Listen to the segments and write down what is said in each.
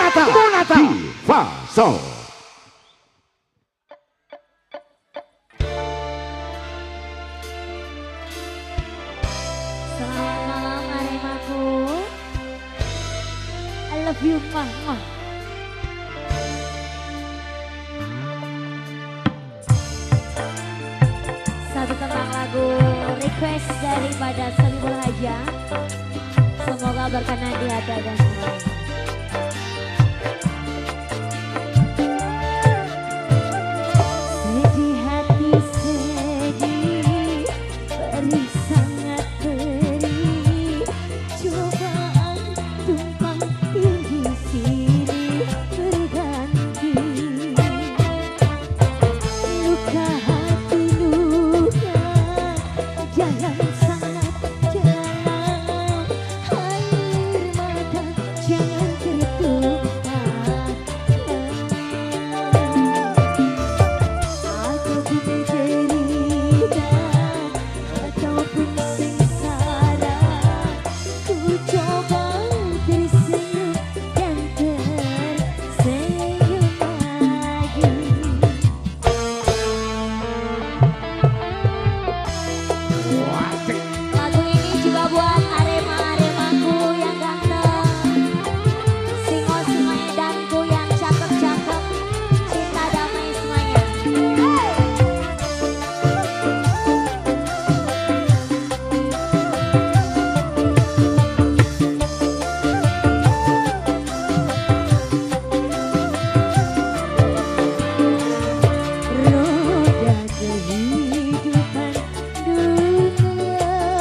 Monata Diva Soul. Selamat malam Aremaku. I love you mah. Satu tembang lagu request daripada Salibul Haja. Semoga berkenan di hati dan semuanya. Sedih hati sedih, perih sangat perih, cobaan tumpang tindih silih berganti. Luka hati luka, jalan sangat dalam, air mata jangan tertumpah. Aku pun cerita ataupun sengsara, ku coba tersenyum dan tersenyum lagi. Lagu ini juga buat Arema-aremaku yang ganteng, singo-singo yang cakep-cakep, cinta damai semuanya. Roda kehidupan dunia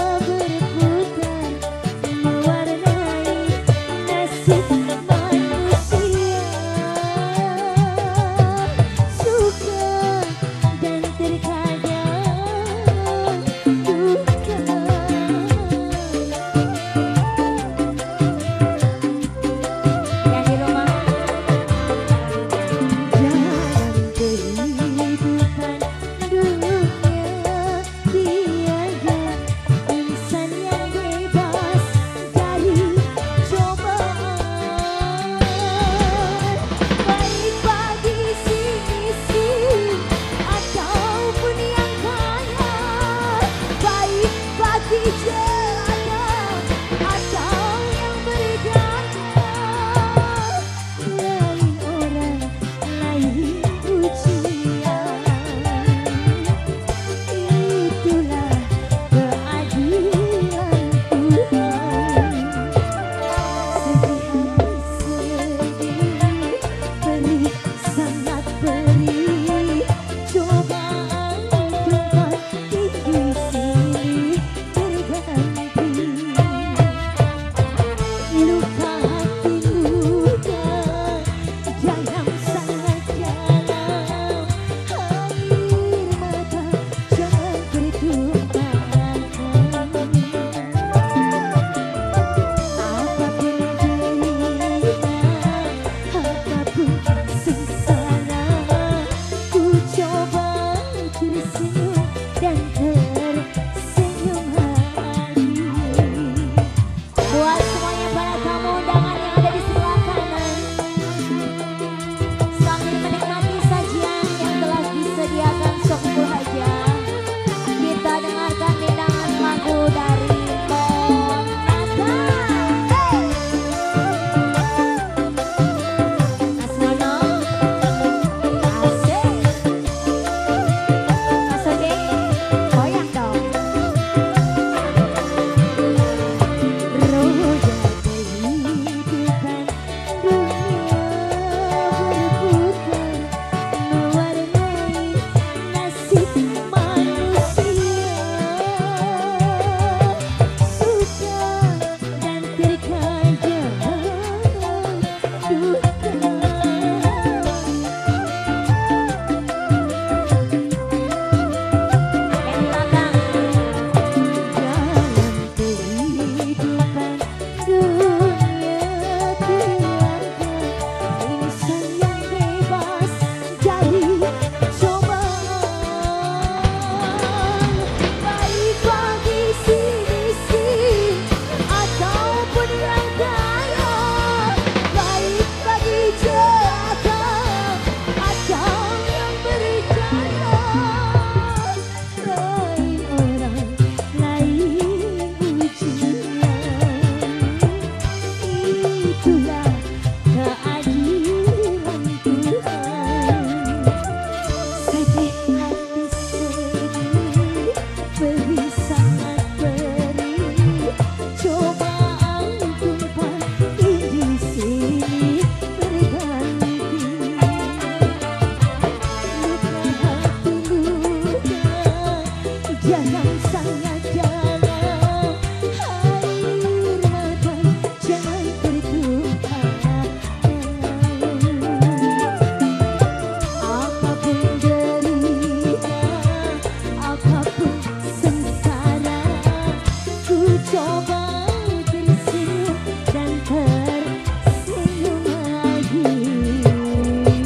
coba tersenyum dan tersenyum lagi.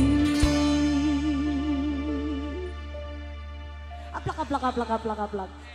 Aplak, aplak, aplak, aplak, aplak.